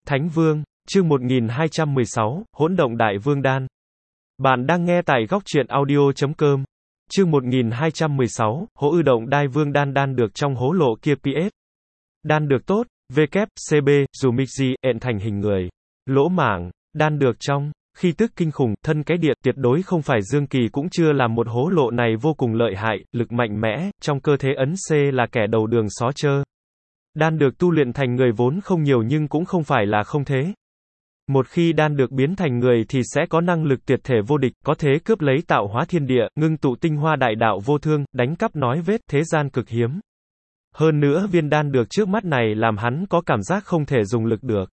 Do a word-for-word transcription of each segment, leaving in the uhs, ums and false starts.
Thánh Vương, chương một nghìn hai trăm mười sáu, Hỗn động Đại Vương Đan. Bạn đang nghe tại góc truyện audio chấm com. Chương một nghìn hai trăm mười sáu, Hỗ ư động Đại Vương Đan. Đan được trong hố lộ kia pê ét. Đan được tốt, W, C B, dù Mixi, ẹn thành hình người. Lỗ mảng, đan được trong khi tức kinh khủng, thân cái địa, tuyệt đối không phải Dương Kỳ cũng chưa làm một hố lộ này vô cùng lợi hại, lực mạnh mẽ, trong cơ thế ấn C là kẻ đầu đường xó chơ. Đan được tu luyện thành người vốn không nhiều nhưng cũng không phải là không thế. Một khi đan được biến thành người thì sẽ có năng lực tuyệt thể vô địch, có thế cướp lấy tạo hóa thiên địa, ngưng tụ tinh hoa đại đạo vô thương, đánh cắp nói vết, thế gian cực hiếm. Hơn nữa viên đan được trước mắt này làm hắn có cảm giác không thể dùng lực được.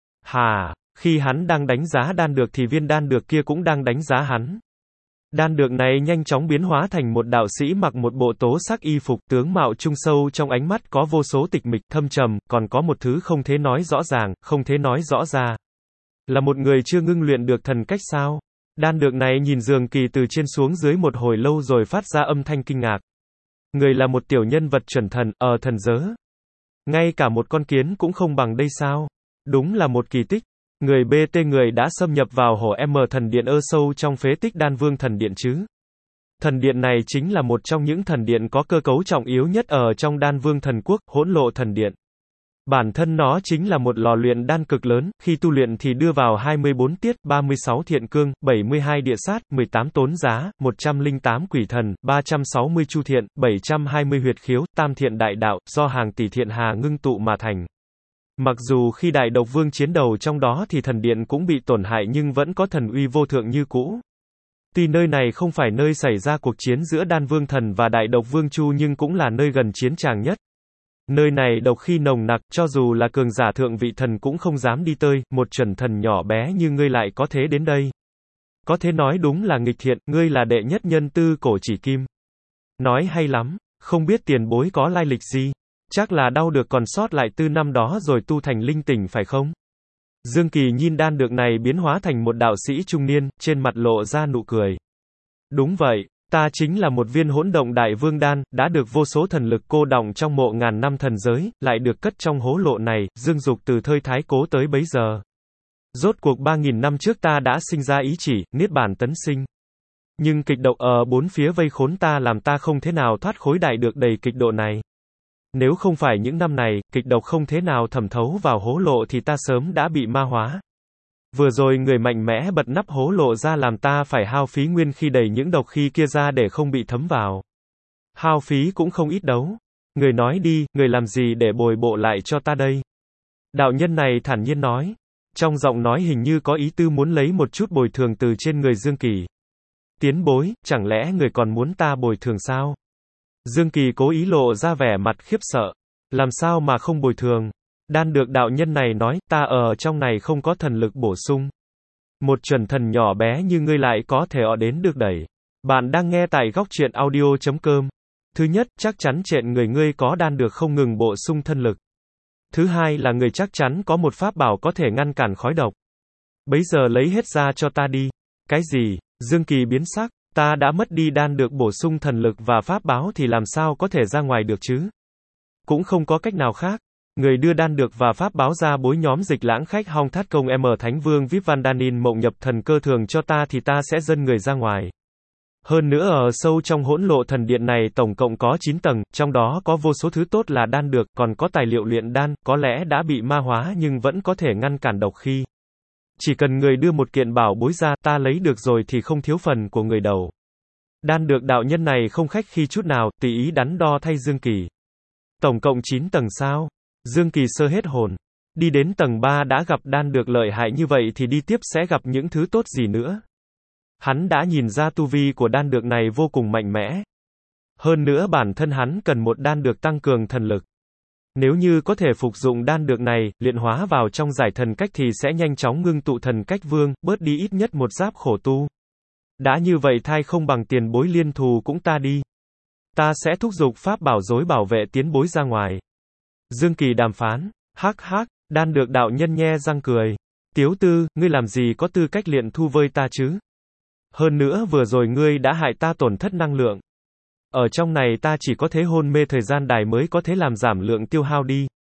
Hà, khi hắn đang đánh giá đan được thì viên đan được kia cũng đang đánh giá hắn. Đan được này nhanh chóng biến hóa thành một đạo sĩ mặc một bộ tố sắc y phục, tướng mạo trung sâu, trong ánh mắt có vô số tịch mịch thâm trầm, còn có một thứ không thể nói rõ ràng, không thể nói rõ ra. Là một người chưa ngưng luyện được thần cách sao? Đan được này nhìn Dương Kỳ từ trên xuống dưới một hồi lâu rồi phát ra âm thanh kinh ngạc. Người là một tiểu nhân vật chuẩn thần, ở thần giới. Ngay cả một con kiến cũng không bằng đây sao? Đúng là một kỳ tích. Người bê tê người đã xâm nhập vào hổ M thần điện ơ sâu trong phế tích Đan Vương thần điện chứ. Thần điện này chính là một trong những thần điện có cơ cấu trọng yếu nhất ở trong Đan Vương thần quốc, Hỗn lộ thần điện. Bản thân nó chính là một lò luyện đan cực lớn, khi tu luyện thì đưa vào hai mươi bốn tiết, ba mươi sáu thiện cương, bảy mươi hai địa sát, mười tám tốn giá, một trăm lẻ tám quỷ thần, ba trăm sáu mươi chu thiện, bảy trăm hai mươi huyệt khiếu, tam thiện đại đạo, do hàng tỷ thiện hà ngưng tụ mà thành. Mặc dù khi Đại Độc Vương chiến đầu trong đó thì thần điện cũng bị tổn hại nhưng vẫn có thần uy vô thượng như cũ. Tuy nơi này không phải nơi xảy ra cuộc chiến giữa Đan Vương thần và Đại Độc Vương Chu nhưng cũng là nơi gần chiến tràng nhất. Nơi này độc khi nồng nặc, cho dù là cường giả thượng vị thần cũng không dám đi tơi, một chuẩn thần nhỏ bé như ngươi lại có thế đến đây. Có thể nói đúng là nghịch thiện, ngươi là đệ nhất nhân tư cổ chỉ kim. Nói hay lắm, không biết tiền bối có lai lịch gì. Chắc là đau được còn sót lại tư năm đó rồi tu thành linh tỉnh phải không? Dương Kỳ nhìn đan được này biến hóa thành một đạo sĩ trung niên, trên mặt lộ ra nụ cười. Đúng vậy, ta chính là một viên hỗn động đại vương đan, đã được vô số thần lực cô đọng trong mộ ngàn năm thần giới, lại được cất trong hố lộ này, dương dục từ thời thái cố tới bấy giờ. Rốt cuộc ba nghìn năm trước ta đã sinh ra ý chỉ, niết bàn tấn sinh. Nhưng kịch độc ở bốn phía vây khốn ta làm ta không thể nào thoát khối đại được đầy kịch độ này. Nếu không phải những năm này, kịch độc không thế nào thẩm thấu vào hố lộ thì ta sớm đã bị ma hóa. Vừa rồi người mạnh mẽ bật nắp hố lộ ra làm ta phải hao phí nguyên khi đẩy những độc khí kia ra để không bị thấm vào. Hao phí cũng không ít đấu. Người nói đi, người làm gì để bồi bộ lại cho ta đây? Đạo nhân này thản nhiên nói. Trong giọng nói hình như có ý tư muốn lấy một chút bồi thường từ trên người Dương Kỳ. Tiến bối, chẳng lẽ người còn muốn ta bồi thường sao? Dương Kỳ cố ý lộ ra vẻ mặt khiếp sợ. Làm sao mà không bồi thường? Đan được đạo nhân này nói, ta ở trong này không có thần lực bổ sung. Một chuẩn thần nhỏ bé như ngươi lại có thể ở đến được đẩy. Bạn đang nghe tại góc truyện audio chấm com. Thứ nhất, chắc chắn trện người ngươi có đan được không ngừng bổ sung thân lực. Thứ hai là người chắc chắn có một pháp bảo có thể ngăn cản khói độc. Bấy giờ lấy hết ra cho ta đi. Cái gì? Dương Kỳ biến sắc. Ta đã mất đi đan được bổ sung thần lực và pháp báo thì làm sao có thể ra ngoài được chứ? Cũng không có cách nào khác. Người đưa đan được và pháp báo ra bối nhóm dịch lãng khách hong thát công M Thánh Vương Vip Van Danin mộng nhập thần cơ thường cho ta thì ta sẽ dâng người ra ngoài. Hơn nữa ở sâu trong hỗn lộ thần điện này tổng cộng có chín tầng, trong đó có vô số thứ tốt là đan được, còn có tài liệu luyện đan, có lẽ đã bị ma hóa nhưng vẫn có thể ngăn cản độc khi. Chỉ cần người đưa một kiện bảo bối ra, ta lấy được rồi thì không thiếu phần của người đầu. Đan được đạo nhân này không khách khi chút nào, tùy ý đắn đo thay Dương Kỳ. Tổng cộng chín tầng sao? Dương Kỳ sơ hết hồn. Đi đến tầng ba đã gặp đan được lợi hại như vậy thì đi tiếp sẽ gặp những thứ tốt gì nữa? Hắn đã nhìn ra tu vi của đan được này vô cùng mạnh mẽ. Hơn nữa bản thân hắn cần một đan được tăng cường thần lực. Nếu như có thể phục dụng đan được này, luyện hóa vào trong giải thần cách thì sẽ nhanh chóng ngưng tụ thần cách vương, bớt đi ít nhất một giáp khổ tu. Đã như vậy thai không bằng tiền bối liên thù cũng ta đi. Ta sẽ thúc giục pháp bảo dối bảo vệ tiến bối ra ngoài. Dương Kỳ đàm phán. Hắc hắc, đan được đạo nhân nhe răng cười. Tiếu tư, ngươi làm gì có tư cách luyện thu vơi ta chứ? Hơn nữa vừa rồi ngươi đã hại ta tổn thất năng lượng. Ở trong này ta chỉ có thế hôn mê thời gian đài mới có thể làm giảm lượng tiêu hao đi.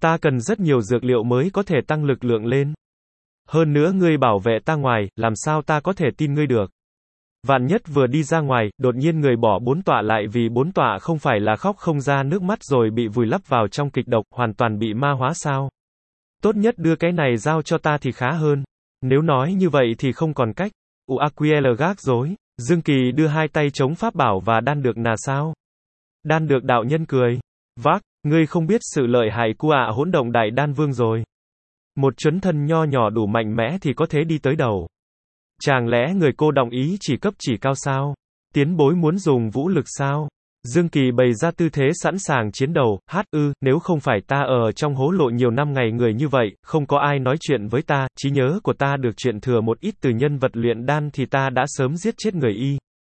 Ta cần rất nhiều dược liệu mới có thể tăng lực lượng lên. Hơn nữa ngươi bảo vệ ta ngoài, làm sao ta có thể tin ngươi được. Vạn nhất vừa đi ra ngoài, đột nhiên người bỏ bốn tọa lại vì bốn tọa không phải là khóc không ra nước mắt rồi bị vùi lấp vào trong kịch độc, hoàn toàn bị ma hóa sao. Tốt nhất đưa cái này giao cho ta thì khá hơn. Nếu nói như vậy thì không còn cách. Uaqiel gác rối. Dương Kỳ đưa hai tay chống pháp bảo và đan được nà sao. Đan được đạo nhân cười. Vác, ngươi không biết sự lợi hại của ạ hỗn động đại đan vương rồi. Một chấn thân nho nhỏ đủ mạnh mẽ thì có thể đi tới đầu. Chẳng lẽ người cô đồng ý chỉ cấp chỉ cao sao? Tiến bối muốn dùng vũ lực sao? Dương Kỳ bày ra tư thế sẵn sàng chiến đầu, hát ư, nếu không phải ta ở trong hố lộ nhiều năm ngày người như vậy, không có ai nói chuyện với ta, trí nhớ của ta được chuyện thừa một ít từ nhân vật luyện đan thì ta đã sớm giết chết người y.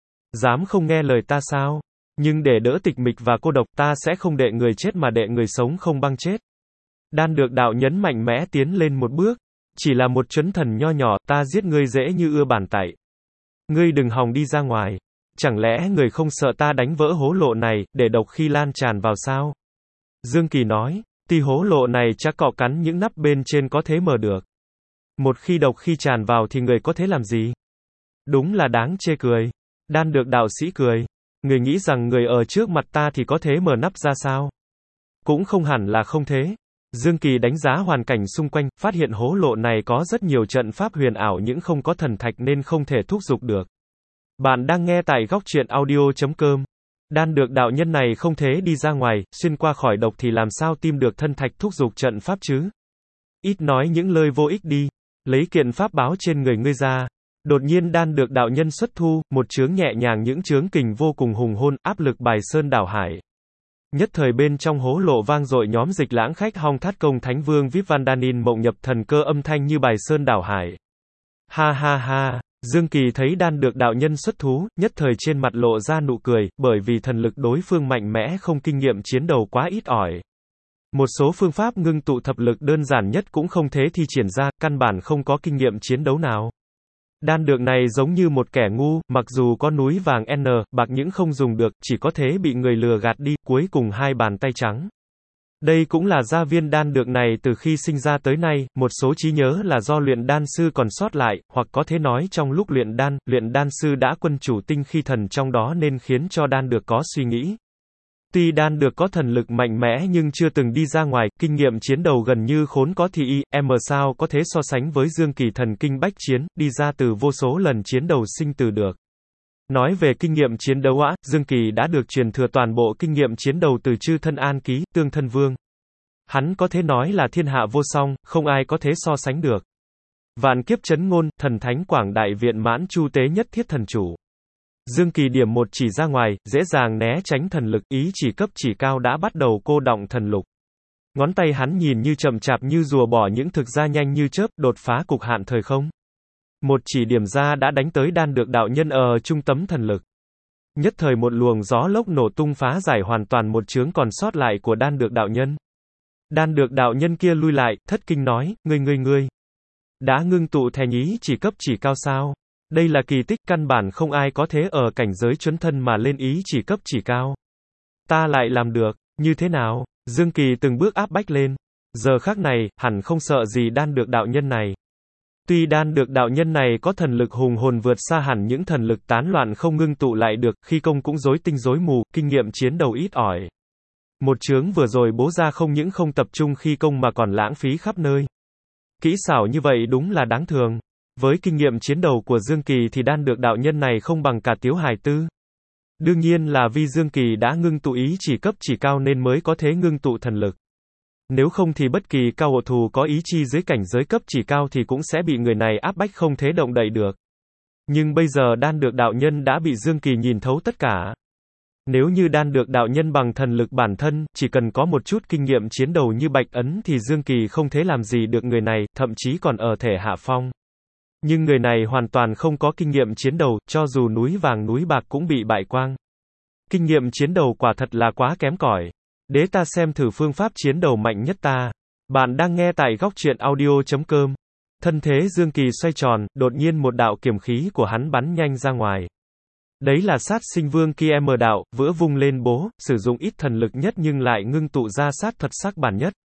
Dám không nghe lời ta sao? Nhưng để đỡ tịch mịch và cô độc ta sẽ không để người chết mà để người sống không băng chết. Đan được đạo nhấn mạnh mẽ tiến lên một bước. Chỉ là một chấn thần nho nhỏ, ta giết ngươi dễ như ưa bàn tẩy. Ngươi đừng hòng đi ra ngoài. Chẳng lẽ người không sợ ta đánh vỡ hố lộ này, để độc khi lan tràn vào sao? Dương Kỳ nói, thì hố lộ này chắc cọ cắn những nắp bên trên có thế mở được. Một khi độc khi tràn vào thì người có thế làm gì? Đúng là đáng chê cười. Đan được đạo sĩ cười. Người nghĩ rằng người ở trước mặt ta thì có thế mở nắp ra sao? Cũng không hẳn là không thế. Dương Kỳ đánh giá hoàn cảnh xung quanh, phát hiện hố lộ này có rất nhiều trận pháp huyền ảo nhưng không có thần thạch nên không thể thúc giục được. Bạn đang nghe tại góc truyện audio chấm com. Đan được đạo nhân này không thể đi ra ngoài, xuyên qua khỏi độc thì làm sao tìm được thân thạch thúc giục trận pháp chứ? Ít nói những lời vô ích đi. Lấy kiện pháp báo trên người ngươi ra. Đột nhiên đan được đạo nhân xuất thu, một chướng nhẹ nhàng những chướng kình vô cùng hùng hôn, áp lực bài sơn đảo hải. Nhất thời bên trong hố lộ vang dội nhóm dịch lãng khách hong thát công thánh vương Vip Vandanin mộng nhập thần cơ âm thanh như bài sơn đảo hải. Ha ha ha, Dương Kỳ thấy đan được đạo nhân xuất thú, nhất thời trên mặt lộ ra nụ cười, bởi vì thần lực đối phương mạnh mẽ không kinh nghiệm chiến đấu quá ít ỏi. Một số phương pháp ngưng tụ thập lực đơn giản nhất cũng không thể thi triển ra, căn bản không có kinh nghiệm chiến đấu nào. Đan được này giống như một kẻ ngu, mặc dù có núi vàng N, bạc những không dùng được, chỉ có thế bị người lừa gạt đi, cuối cùng hai bàn tay trắng. Đây cũng là gia viên đan được này từ khi sinh ra tới nay, một số trí nhớ là do luyện đan sư còn sót lại, hoặc có thể nói trong lúc luyện đan, luyện đan sư đã quân chủ tinh khi thần trong đó nên khiến cho đan được có suy nghĩ. Tuy đan được có thần lực mạnh mẽ nhưng chưa từng đi ra ngoài, kinh nghiệm chiến đấu gần như khốn có thì y, em sao có thể so sánh với Dương Kỳ thần kinh bách chiến, đi ra từ vô số lần chiến đấu sinh tử được. Nói về kinh nghiệm chiến đấu á, Dương Kỳ đã được truyền thừa toàn bộ kinh nghiệm chiến đấu từ chư thân An Ký, Tương Thân Vương. Hắn có thể nói là thiên hạ vô song, không ai có thể so sánh được. Vạn kiếp chấn ngôn, thần thánh quảng đại viện mãn chu tế nhất thiết thần chủ. Dương Kỳ điểm một chỉ ra ngoài, dễ dàng né tránh thần lực, ý chỉ cấp chỉ cao đã bắt đầu cô đọng thần lục. Ngón tay hắn nhìn như chậm chạp như rùa bỏ những thực ra nhanh như chớp, đột phá cục hạn thời không. Một chỉ điểm ra đã đánh tới đan được đạo nhân ở trung tâm thần lực. Nhất thời một luồng gió lốc nổ tung phá giải hoàn toàn một chướng còn sót lại của đan được đạo nhân. Đan được đạo nhân kia lui lại, thất kinh nói, ngươi ngươi ngươi. Đã ngưng tụ thè nhí chỉ cấp chỉ cao sao? Đây là kỳ tích, căn bản không ai có thế ở cảnh giới chuẩn thân mà lên ý chỉ cấp chỉ cao. Ta lại làm được, như thế nào? Dương Kỳ từng bước áp bách lên. Giờ khắc này, hẳn không sợ gì đan được đạo nhân này. Tuy đan được đạo nhân này có thần lực hùng hồn vượt xa hẳn những thần lực tán loạn không ngưng tụ lại được, khi công cũng rối tinh rối mù, kinh nghiệm chiến đấu ít ỏi. Một chướng vừa rồi bố ra không những không tập trung khi công mà còn lãng phí khắp nơi. Kỹ xảo như vậy đúng là đáng thường. Với kinh nghiệm chiến đấu của Dương Kỳ thì đan được đạo nhân này không bằng cả Tiếu Hải Tư. Đương nhiên là vì Dương Kỳ đã ngưng tụ ý chỉ cấp chỉ cao nên mới có thế ngưng tụ thần lực. Nếu không thì bất kỳ cao hộ thù có ý chi dưới cảnh giới cấp chỉ cao thì cũng sẽ bị người này áp bách không thế động đậy được. Nhưng bây giờ đan được đạo nhân đã bị Dương Kỳ nhìn thấu tất cả. Nếu như đan được đạo nhân bằng thần lực bản thân, chỉ cần có một chút kinh nghiệm chiến đấu như Bạch Ấn thì Dương Kỳ không thể làm gì được người này, thậm chí còn ở thể hạ phong. Nhưng người này hoàn toàn không có kinh nghiệm chiến đấu, cho dù núi vàng núi bạc cũng bị bại quang. Kinh nghiệm chiến đấu quả thật là quá kém cỏi. Để ta xem thử phương pháp chiến đấu mạnh nhất ta. Bạn đang nghe tại góc truyện audio chấm com. Thân thế Dương Kỳ xoay tròn, đột nhiên một đạo kiếm khí của hắn bắn nhanh ra ngoài. Đấy là sát sinh vương kia mở đạo, vỡ vung lên bố, sử dụng ít thần lực nhất nhưng lại ngưng tụ ra sát thuật sắc bản nhất.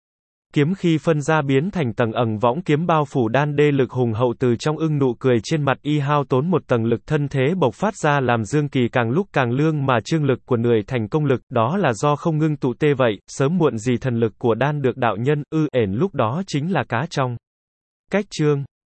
Kiếm khi phân ra biến thành tầng ẩn võng kiếm bao phủ đan đê lực hùng hậu từ trong ưng nụ cười trên mặt y hao tốn một tầng lực thân thế bộc phát ra làm dương kỳ càng lúc càng lương mà trương lực của người thành công lực, đó là do không ngưng tụ tê vậy, sớm muộn gì thần lực của đan được đạo nhân, ư, ển lúc đó chính là cá trong cách chương.